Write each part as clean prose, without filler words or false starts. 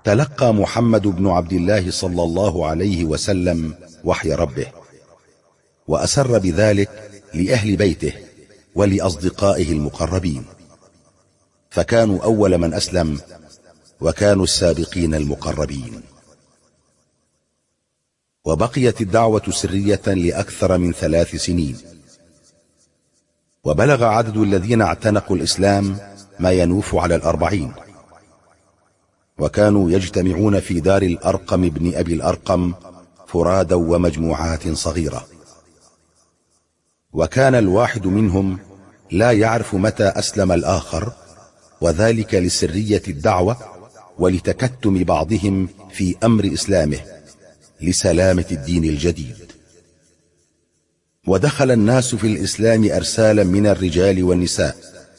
تلقى محمد بن عبد الله صلى الله عليه وسلم وحي ربه، وأسر بذلك لأهل بيته ولأصدقائه المقربين، فكانوا أول من أسلم، وكانوا السابقين المقربين. وبقيت الدعوة سرية لأكثر من 3 سنين، وبلغ عدد الذين اعتنقوا الإسلام ما ينوف على 40، وكانوا يجتمعون في دار الأرقم بن أبي الأرقم فرادا ومجموعات صغيرة، وكان الواحد منهم لا يعرف متى أسلم الآخر، وذلك لسرية الدعوة ولتكتم بعضهم في أمر إسلامه لسلامة الدين الجديد. ودخل الناس في الإسلام أرسالا من الرجال والنساء،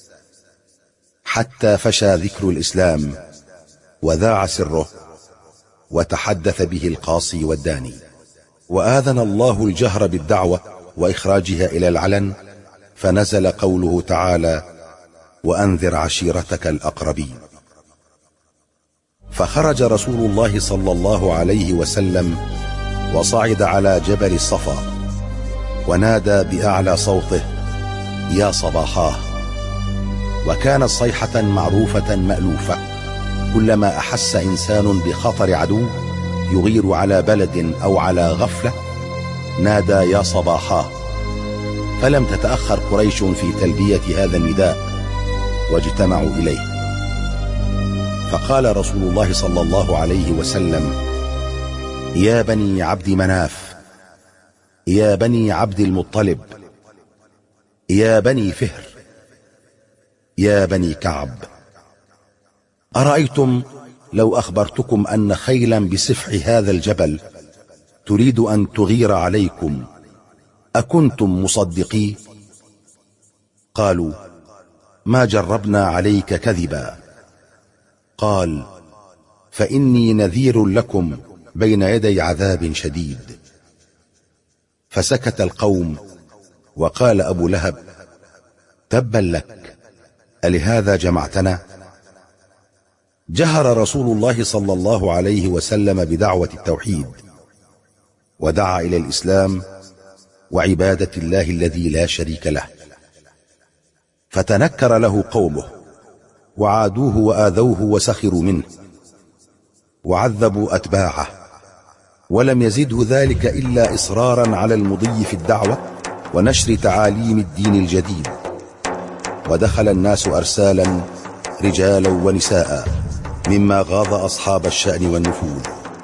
حتى فشى ذكر الإسلام وذاع سره، وتحدث به القاصي والداني، وآذن الله الجهر بالدعوة وإخراجها إلى العلن، فنزل قوله تعالى: وأنذر عشيرتك الأقربين. فخرج رسول الله صلى الله عليه وسلم وصعد على جبل الصفا، ونادى بأعلى صوته: يا صباحاه. وكانت صيحة معروفة مألوفة، كلما أحس إنسان بخطر عدو يغير على بلد أو على غفلة نادى يا صباحاه. فلم تتأخر قريش في تلبية هذا النداء، واجتمعوا إليه. فقال رسول الله صلى الله عليه وسلم: يا بني عبد مناف، يا بني عبد المطلب، يا بني فهر، يا بني كعب، أرأيتم لو أخبرتكم أن خيلا بسفح هذا الجبل تريد أن تغير عليكم، أكنتم مصدقين؟ قالوا: ما جربنا عليك كذبا. قال: فإني نذير لكم بين يدي عذاب شديد. فسكت القوم، وقال أبو لهب: تبا لك، ألهذا جمعتنا؟ جهر رسول الله صلى الله عليه وسلم بدعوة التوحيد، ودعا إلى الإسلام وعبادة الله الذي لا شريك له. فتنكر له قومه، وعادوه وآذوه وسخروا منه، وعذبوا أتباعه، ولم يزده ذلك إلا إصرارا على المضي في الدعوة ونشر تعاليم الدين الجديد. ودخل الناس أرسالا رجالا ونساء، مما غاض أصحاب الشأن والنفوذ.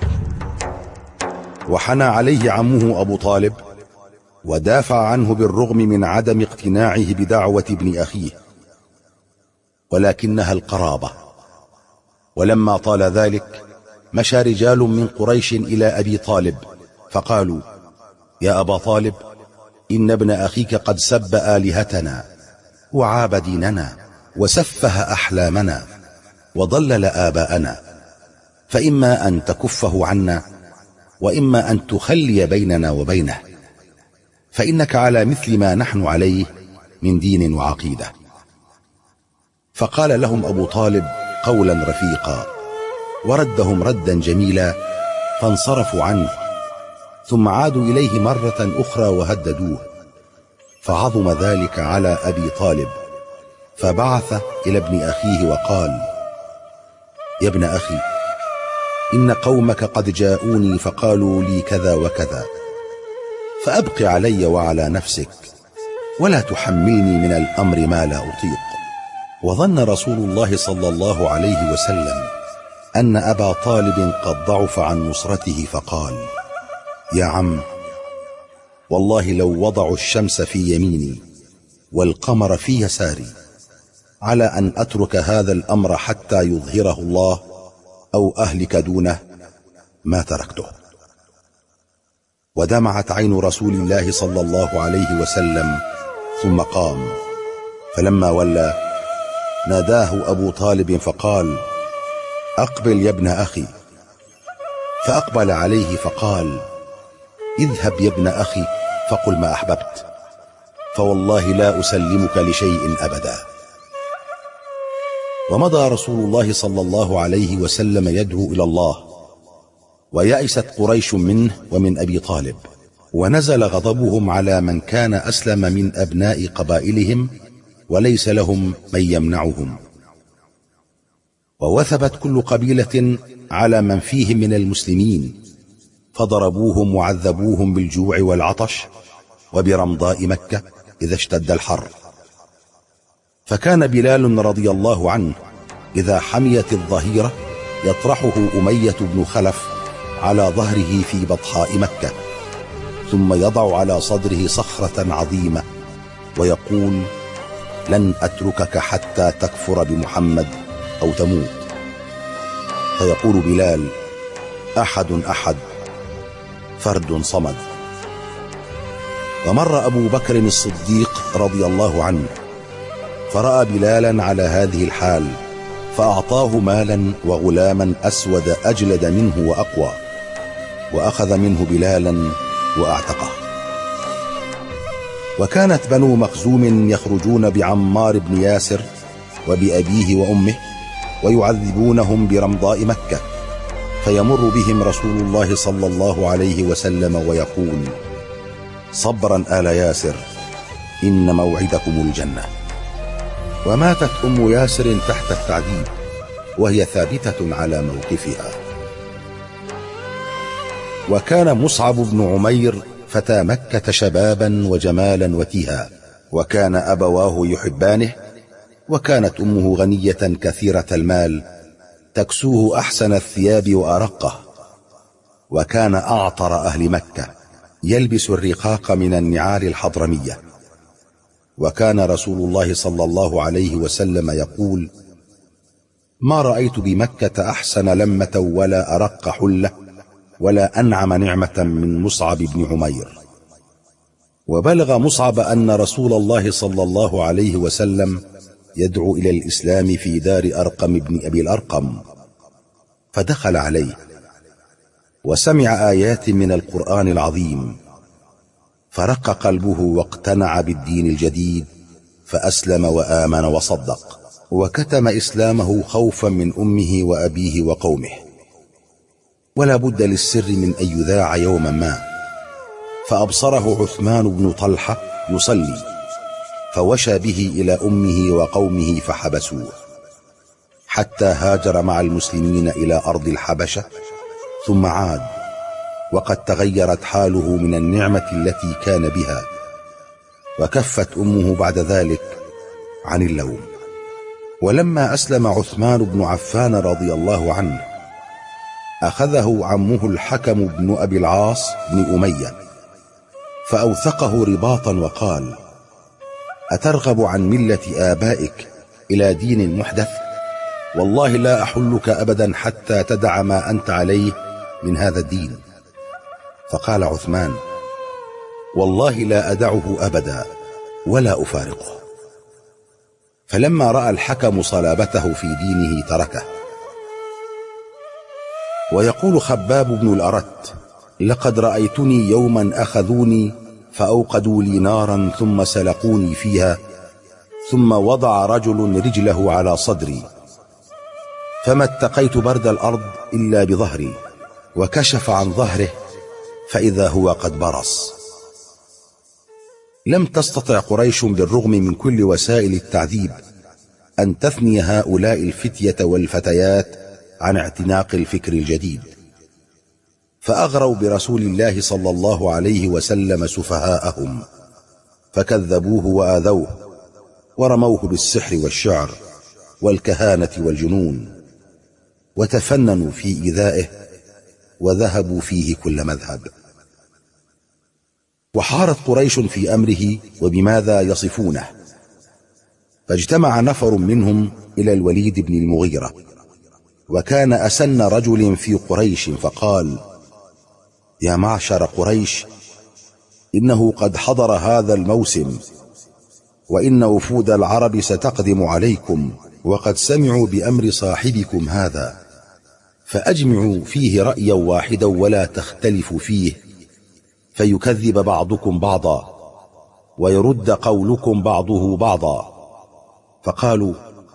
وحنى عليه عمه أبو طالب، ودافع عنه بالرغم من عدم اقتناعه بدعوة ابن أخيه، ولكنها القرابة. ولما طال ذلك مشى رجال من قريش إلى أبي طالب، فقالوا: يا أبا طالب، إن ابن أخيك قد سب آلهتنا، وعاب ديننا، وسفه أحلامنا، وضلل آباءنا، فإما أن تكفه عنا، وإما أن تخلي بيننا وبينه، فإنك على مثل ما نحن عليه من دين وعقيدة. فقال لهم أبو طالب قولا رفيقا، وردهم ردا جميلا، فانصرفوا عنه، ثم عادوا إليه مرة أخرى وهددوه، فعظم ذلك على أبي طالب، فبعث إلى ابن أخيه وقال: يا ابن أخي، إن قومك قد جاءوني فقالوا لي كذا وكذا، فأبق علي وعلى نفسك، ولا تحملني من الأمر ما لا أطيق. وظن رسول الله صلى الله عليه وسلم أن أبا طالب قد ضعف عن نصرته، فقال: يا عم، والله لو وضعوا الشمس في يميني والقمر في يساري على أن أترك هذا الأمر حتى يظهره الله أو أهلك دونه ما تركته. ودمعت عين رسول الله صلى الله عليه وسلم، ثم قام، فلما ولى ناداه أبو طالب فقال: أقبل يا ابن أخي. فأقبل عليه فقال: اذهب يا ابن أخي فقل ما ومضى رسول الله صلى الله عليه وسلم يدعو إلى الله، ويأست قريش منه ومن أبي طالب، ونزل غضبهم على من كان أسلم من أبناء قبائلهم وليس لهم من يمنعهم، ووثبت كل قبيلة على من فيهم من المسلمين، فضربوهم وعذبوهم بالجوع والعطش وبرمضاء مكة إذا اشتد الحر. فكان بلال رضي الله عنه إذا حميت الظهيرة يطرحه أمية بن خلف على ظهره في بطحاء مكة، ثم يضع على صدره صخرة عظيمة ويقول: لن أتركك حتى تكفر بمحمد أو تموت. فيقول بلال: أحد أحد فرد صمد. ومر أبو بكر الصديق رضي الله عنه فرأى بلالا على هذه الحال، فأعطاه مالا وغلاما أسود أجلد منه وأقوى، وأخذ منه بلالا وأعتقه. وكانت بنو مخزوم يخرجون بعمار بن ياسر وبأبيه وأمه ويعذبونهم برمضاء مكة، فيمر بهم رسول الله صلى الله عليه وسلم ويقول: صبرا آل ياسر، إن موعدكم الجنة. وماتت أم ياسر تحت التعذيب وهي ثابتة على موقفها. وكان مصعب بن عمير فتى مكة شبابا وجمالا وتيها، وكان أبواه يحبانه، وكانت أمه غنية كثيرة المال تكسوه أحسن الثياب وأرقه، وكان أعطر أهل مكة يلبس الرقاق من النعال الحضرمية. وكان رسول الله صلى الله عليه وسلم يقول: ما رأيت بمكة أحسن لمة ولا أرق حلة ولا أنعم نعمة من مصعب بن عمير. وبلغ مصعب أن رسول الله صلى الله عليه وسلم يدعو إلى الإسلام في دار أرقم بن أبي الأرقم، فدخل عليه وسمع آيات من القرآن العظيم، فرق قلبه واقتنع بالدين الجديد، فأسلم وآمن وصدق، وكتم إسلامه خوفا من أمه وأبيه وقومه، ولا بد للسر من أن يذاع يوما ما. فأبصره عثمان بن طلحة يصلي، فوشى به إلى أمه وقومه فحبسوه، حتى هاجر مع المسلمين إلى أرض الحبشة، ثم عاد وقد تغيرت حاله من النعمة التي كان بها، وكفت أمه بعد ذلك عن اللوم. ولما أسلم عثمان بن عفان رضي الله عنه أخذه عمه الحكم بن أبي العاص بن أمية فأوثقه رباطا وقال: أترغب عن ملة آبائك إلى دين محدث؟ والله لا أحلك أبدا حتى تدع ما أنت عليه من هذا الدين. فقال عثمان: والله لا أدعه أبدا ولا أفارقه. فلما رأى الحكم صلابته في دينه تركه. ويقول خباب بن الأرت: لقد رأيتني يوما أخذوني فأوقدوا لي نارا ثم سلقوني فيها، ثم وضع رجل رجله على صدري، فما اتقيت برد الأرض إلا بظهري، وكشف عن ظهره فإذا هو قد برص. لم تستطع قريش بالرغم من كل وسائل التعذيب أن تثني هؤلاء الفتية والفتيات عن اعتناق الفكر الجديد، فأغروا برسول الله صلى الله عليه وسلم سفهاءهم، فكذبوه وآذوه، ورموه بالسحر والشعر والكهانة والجنون، وتفننوا في إيذائه، وذهبوا فيه كل مذهب. وحارت قريش في أمره وبماذا يصفونه، فاجتمع نفر منهم إلى الوليد بن المغيرة، وكان أسن رجل في قريش، فقال: يا معشر قريش، إنه قد حضر هذا الموسم، وإن وفود العرب ستقدم عليكم، وقد سمعوا بأمر صاحبكم هذا، فأجمعوا فيه رأيا واحدا ولا تختلفوا فيه، فيكذب بعضكم بعضا ويرد قولكم بعضه بعضا. فقالوا: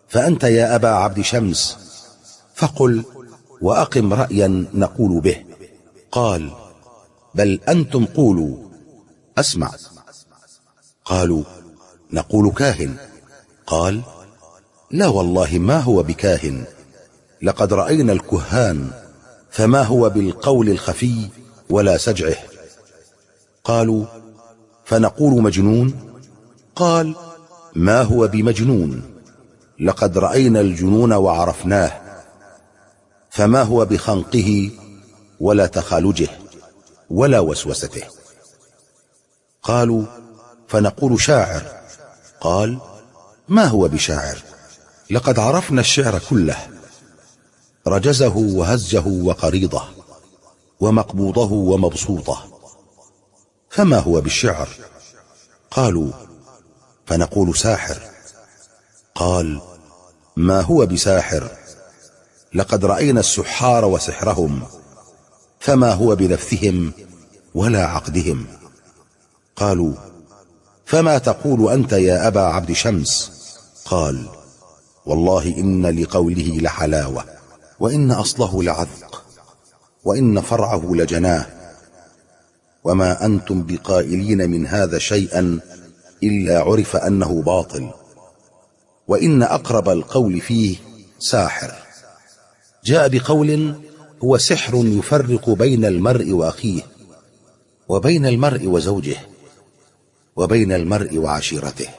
فأنت يا أبا عبد شمس فقل وأقم رأيا نقول به. قال بل أنتم قولوا أسمع. قالوا نقول كاهن. قال لا والله ما هو بكاهن، لقد رأينا الكهان فما هو بالقول الخفي ولا سجعه. قالوا فنقول مجنون. قال ما هو بمجنون، لقد رأينا الجنون وعرفناه، فما هو بخنقه ولا تخالجه ولا وسوسته. قالوا فنقول شاعر. قال ما هو بشاعر، لقد عرفنا الشعر كله، رجزه وهزه وقريضه ومقبوضه ومبسوطه، فما هو بالشعر. قالوا فنقول ساحر. قال ما هو بساحر، لقد رأينا السحار وسحرهم، فما هو بلفثهم ولا عقدهم. قالوا فما تقول أنت يا أبا عبد شمس. قال والله إن لقوله لحلاوة، وإن أصله لعذق، وإن فرعه لجناه، وما أنتم بقائلين من هذا شيئا إلا عرف أنه باطل، وإن أقرب القول فيه ساحر. جاء بقول هو سحر يفرق بين المرء وأخيه، وبين المرء وزوجه، وبين المرء وعشيرته.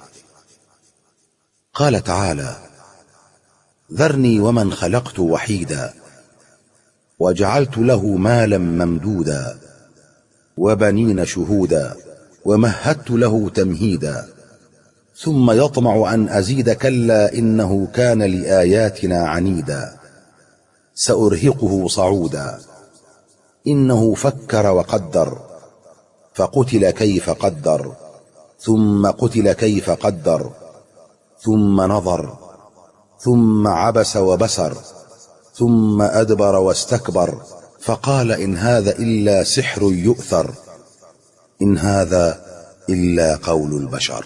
قال تعالى ذرني ومن خلقت وحيدا وجعلت له مالا ممدودا وبنين شهودا ومهدت له تمهيدا ثم يطمع أن أزيد كلا إنه كان لآياتنا عنيدا سأرهقه صعودا إنه فكر وقدر فقتل كيف قدر ثم قتل كيف قدر ثم نظر ثم عبس وبسر ثم أدبر واستكبر فقال إن هذا إلا سحر يؤثر إن هذا إلا قول البشر.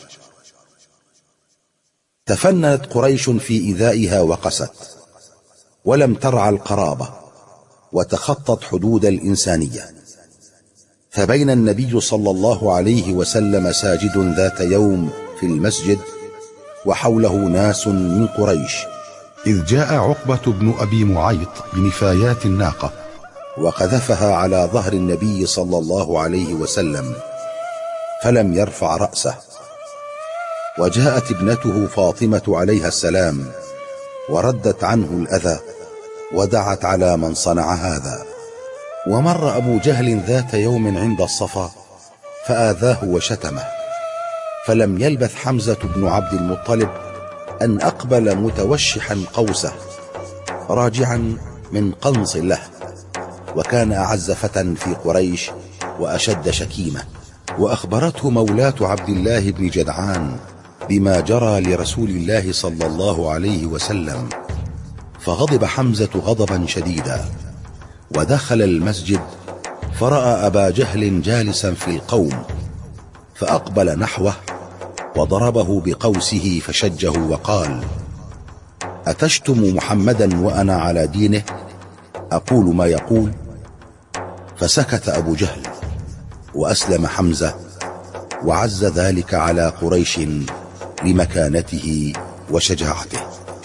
تفننت قريش في إيذائها وقست، ولم ترعى القرابة وتخطت حدود الإنسانية. فبين النبي صلى الله عليه وسلم ساجد ذات يوم في المسجد وحوله ناس من قريش، إذ جاء عقبة بن أبي معيط بنفايات الناقة وقذفها على ظهر النبي صلى الله عليه وسلم فلم يرفع رأسه. وجاءت ابنته فاطمة عليها السلام وردت عنه الأذى ودعت على من صنع هذا. ومر أبو جهل ذات يوم عند الصفا فآذاه وشتمه، فلم يلبث حمزة بن عبد المطلب أن أقبل متوشحا قوسه راجعا من قنص له، وكان أعز فتى في قريش وأشد شكيمة. وأخبرته مولاة عبد الله بن جدعان بما جرى لرسول الله صلى الله عليه وسلم، فغضب حمزة غضبا شديدا ودخل المسجد فرأى أبا جهل جالسا في القوم، فأقبل نحوه وضربه بقوسه فشجه وقال أتشتم محمدا وأنا على دينه أقول ما يقول؟ فسكت أبو جهل وأسلم حمزة، وعز ذلك على قريش لمكانته وشجاعته.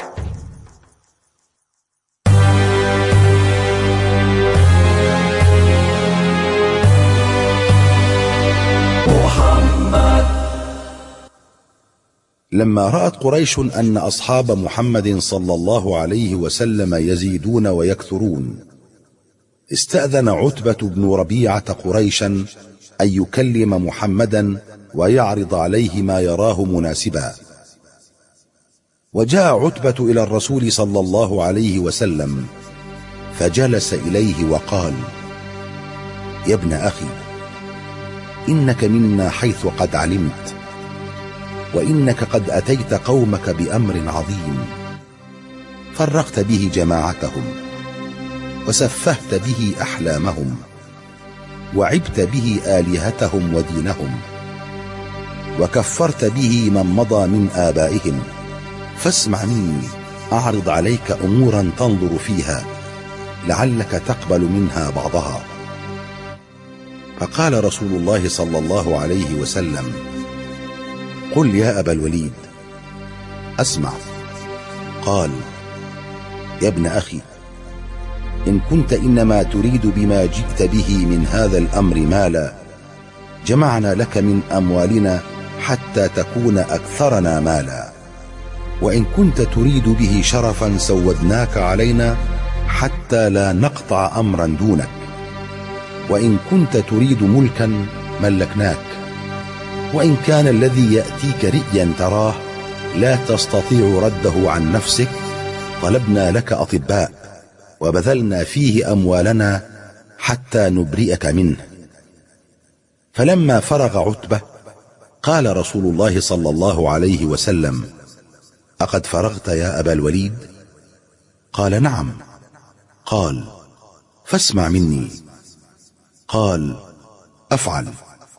لما رأت قريش أن أصحاب محمد صلى الله عليه وسلم يزيدون ويكثرون، استأذن عتبة بن ربيعة قريشا أن يكلم محمدا ويعرض عليه ما يراه مناسبا. وجاء عتبة إلى الرسول صلى الله عليه وسلم فجلس إليه وقال يا ابن أخي، إنك منا حيث قد علمت، وإنك قد أتيت قومك بأمر عظيم، فرقت به جماعتهم وسفهت به أحلامهم وعبت به آلهتهم ودينهم، وكفرت به من مضى من آبائهم، فاسمع مني أعرض عليك أمورا تنظر فيها لعلك تقبل منها بعضها. فقال رسول الله صلى الله عليه وسلم: قل يا أبا الوليد. أسمع. قال: يا ابن أخي، إن كنت إنما تريد بما جئت به من هذا الأمر مالا، جمعنا لك من أموالنا حتى تكون أكثرنا مالا، وإن كنت تريد به شرفا سودناك علينا حتى لا نقطع أمرا دونك، وإن كنت تريد ملكا ملكناك، وإن كان الذي يأتيك رئيا تراه لا تستطيع رده عن نفسك، طلبنا لك أطباء وبذلنا فيه أموالنا حتى نبرئك منه. فلما فرغ عتبة قال رسول الله صلى الله عليه وسلم: أقد فرغت يا أبا الوليد؟ قال: نعم. قال: فاسمع مني. قال: أفعل.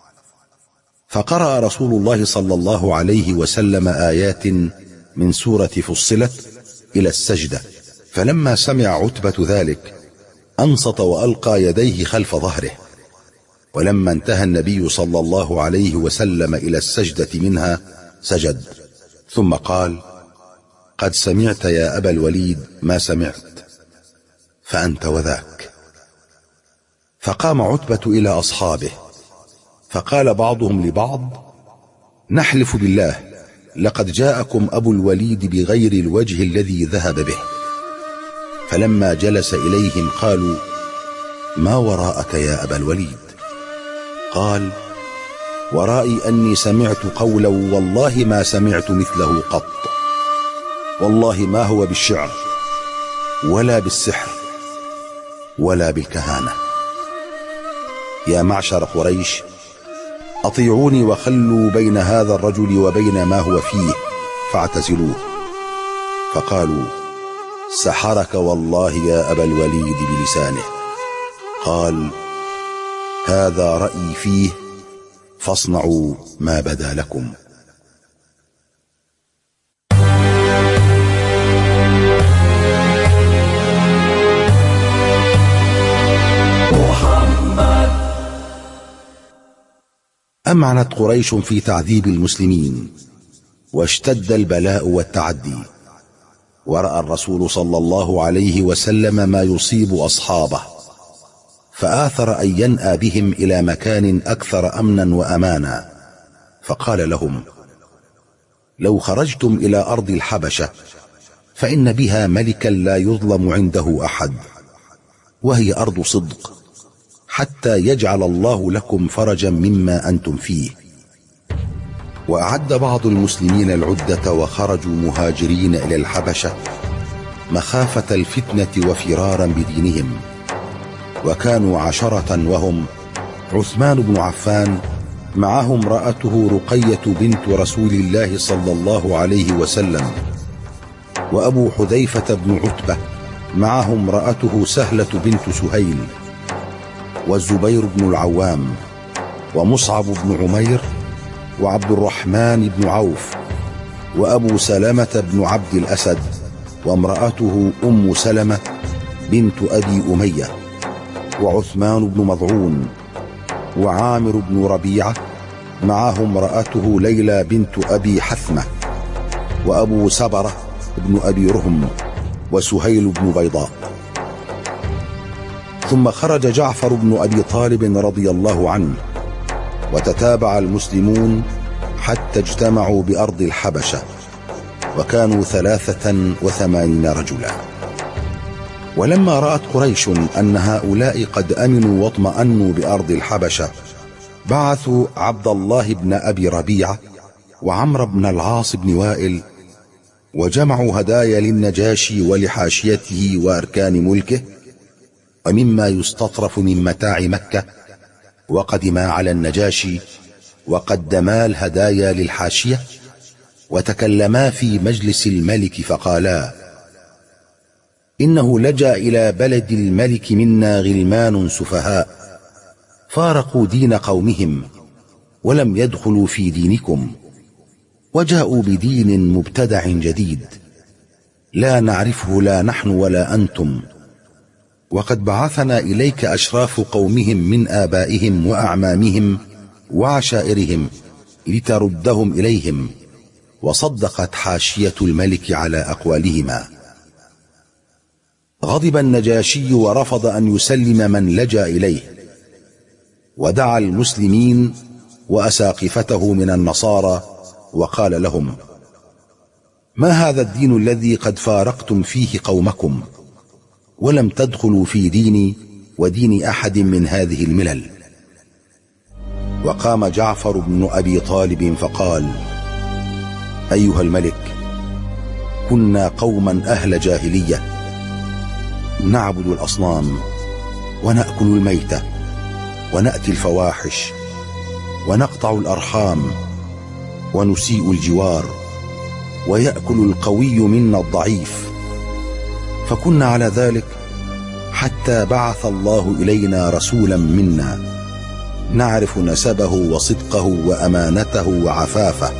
فقرأ رسول الله صلى الله عليه وسلم آيات من سورة فصلت إلى السجدة. فلما سمع عتبة ذلك أنصت وألقى يديه خلف ظهره. ولما انتهى النبي صلى الله عليه وسلم إلى السجدة منها سجد، ثم قال: قد سمعت يا أبا الوليد ما سمعت، فأنت وذاك. فقام عتبة إلى أصحابه فقال بعضهم لبعض: نحلف بالله لقد جاءكم أبو الوليد بغير الوجه الذي ذهب به. فلما جلس إليهم قالوا: ما وراءك يا أبا الوليد؟ قال: ورائي أني سمعت قولا والله ما سمعت مثله قط، والله ما هو بالشعر ولا بالسحر ولا بالكهانة. يا معشر قريش، أطيعوني وخلوا بين هذا الرجل وبين ما هو فيه فاعتزلوه. فقالوا: سحرك والله يا أبا الوليد بلسانه. قال: هذا رأيي فيه فاصنعوا ما بدا لكم. أمعنت قريش في تعذيب المسلمين، واشتد البلاء والتعدي، ورأى الرسول صلى الله عليه وسلم ما يصيب أصحابه، فآثر أن ينأى بهم إلى مكان أكثر أمنا وأمانا، فقال لهم: لو خرجتم إلى أرض الحبشة فإن بها ملكا لا يظلم عنده أحد، وهي أرض صدق، حتى يجعل الله لكم فرجا مما أنتم فيه. وأعد بعض المسلمين العدة وخرجوا مهاجرين إلى الحبشة مخافة الفتنة وفرارا بدينهم، وكانوا 10، وهم: عثمان بن عفان، معه امرأته رقية بنت رسول الله صلى الله عليه وسلم، وأبو حذيفة بن عتبة، معه امرأته سهلة بنت سهيل، والزبير بن العوام، ومصعب بن عمير، وعبد الرحمن بن عوف، وأبو سلمة بن عبد الأسد، وامرأته أم سلمة بنت أبي أمية، وعثمان بن مضعون، وعامر بن ربيعة، معه امرأته ليلى بنت أبي حثمة، وأبو سبرة بن أبي رهم، وسهيل بن بيضاء. ثم خرج جعفر بن أبي طالب رضي الله عنه، وتتابع المسلمون حتى اجتمعوا بأرض الحبشة، وكانوا 83 رجلا. ولما رأت قريش أن هؤلاء قد أمنوا واطمأنوا بأرض الحبشة، بعثوا عبد الله بن أبي ربيعة وعمرو بن العاص بن وائل، وجمعوا هدايا للنجاشي ولحاشيته وأركان ملكه ومما يستطرف من متاع مكة، وقدما على النجاشي وقدما الهدايا للحاشية، وتكلما في مجلس الملك فقالا: إنه لجأ إلى بلد الملك منا غلمان سفهاء فارقوا دين قومهم ولم يدخلوا في دينكم، وجاءوا بدين مبتدع جديد، لا نعرفه لا نحن ولا أنتم، وقد بعثنا إليك أشراف قومهم من آبائهم وأعمامهم وعشائرهم لتردهم إليهم. وصدقت حاشية الملك على أقوالهما. غضب النجاشي ورفض أن يسلم من لجأ إليه، ودعا المسلمين وأساقفته من النصارى وقال لهم: ما هذا الدين الذي قد فارقتم فيه قومكم ولم تدخلوا في ديني ودين أحد من هذه الملل؟ وقام جعفر بن أبي طالب فقال: أيها الملك، كنا قوما أهل جاهلية، نعبد الأصنام ونأكل الميتة ونأتي الفواحش ونقطع الأرحام ونسيء الجوار، ويأكل القوي منا الضعيف، فكنا على ذلك حتى بعث الله إلينا رسولا منا نعرف نسبه وصدقه وأمانته وعفافه،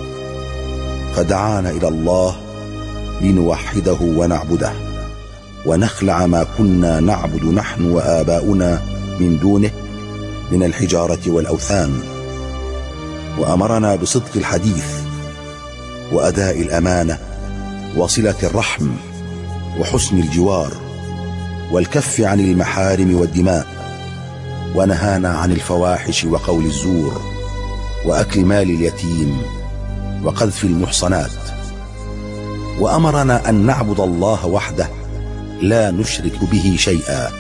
فدعانا إلى الله لنوحده ونعبده ونخلع ما كنا نعبد نحن وآباؤنا من دونه من الحجارة والأوثان، وأمرنا بصدق الحديث وأداء الأمانة وصلة الرحم وحسن الجوار والكف عن المحارم والدماء، ونهانا عن الفواحش وقول الزور وأكل مال اليتيم وقذف المحصنات، وأمرنا أن نعبد الله وحده لا نشرك به شيئا،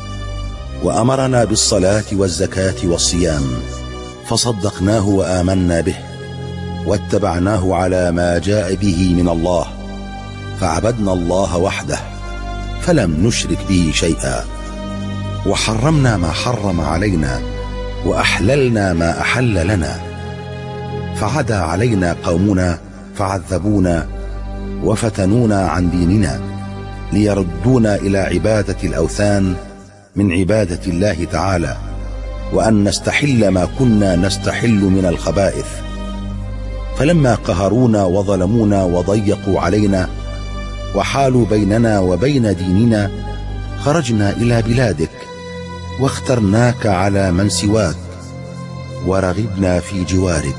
وأمرنا بالصلاة والزكاة والصيام، فصدقناه وآمنا به واتبعناه على ما جاء به من الله، فعبدنا الله وحده فلم نشرك به شيئا، وحرمنا ما حرم علينا وأحللنا ما أحل لنا، فعدا علينا قومنا فعذبونا وفتنونا عن ديننا ليردونا إلى عبادة الأوثان من عبادة الله تعالى، وأن نستحل ما كنا نستحل من الخبائث. فلما قهرونا وظلمونا وضيقوا علينا وحالوا بيننا وبين ديننا، خرجنا إلى بلادك واخترناك على من سواك، ورغبنا في جوارك،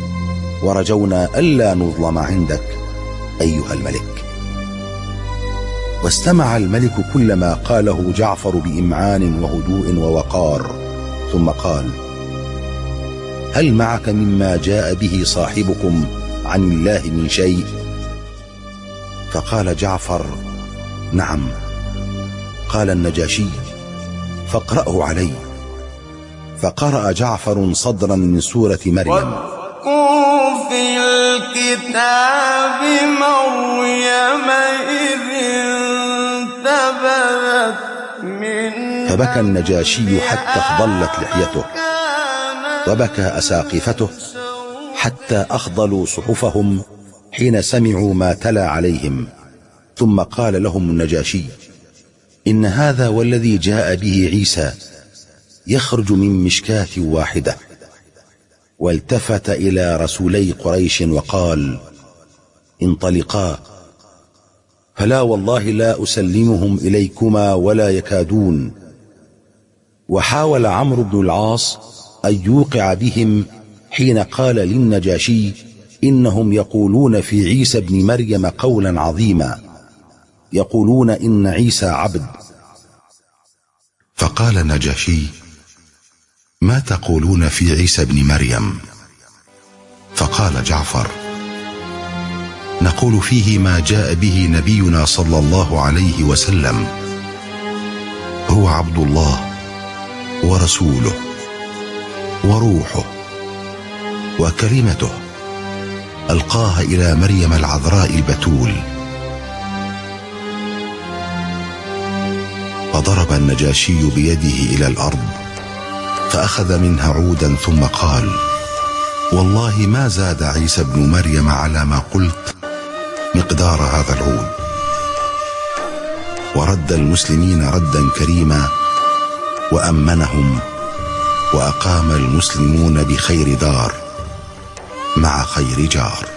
ورجونا ألا نظلم عندك أيها الملك. واستمع الملك كل ما قاله جعفر بإمعان وهدوء ووقار، ثم قال: هل معك مما جاء به صاحبكم عن الله من شيء؟ فقال جعفر: نعم. قال النجاشي: فاقرأه علي. فقرأ جعفر صدرا من سورة مريم: واذكر في الكتاب مريم إذ انتبذت من فبكى النجاشي حتى اخضلت لحيته، وبكى أساقفته حتى أخضلوا صحفهم حين سمعوا ما تلا عليهم. ثم قال لهم النجاشي: إن هذا والذي جاء به عيسى يخرج من مشكاة واحدة. والتفت إلى رسولي قريش وقال: انطلقا، فلا والله لا أسلمهم إليكما ولا يكادون. وحاول عمرو بن العاص أن يوقع بهم حين قال للنجاشي: إنهم يقولون في عيسى ابن مريم قولا عظيما، يقولون إن عيسى عبد. فقال النجاشي: ما تقولون في عيسى ابن مريم؟ فقال جعفر: نقول فيه ما جاء به نبينا صلى الله عليه وسلم، هو عبد الله ورسوله وروحه وكلمته ألقاها إلى مريم العذراء البتول. فضرب النجاشي بيده إلى الأرض فأخذ منها عودا، ثم قال: والله ما زاد عيسى ابن مريم على ما قلت مقدار هذا العود. ورد المسلمين ردا كريما وأمنهم، وأقام المسلمون بخير دار مع خير جار.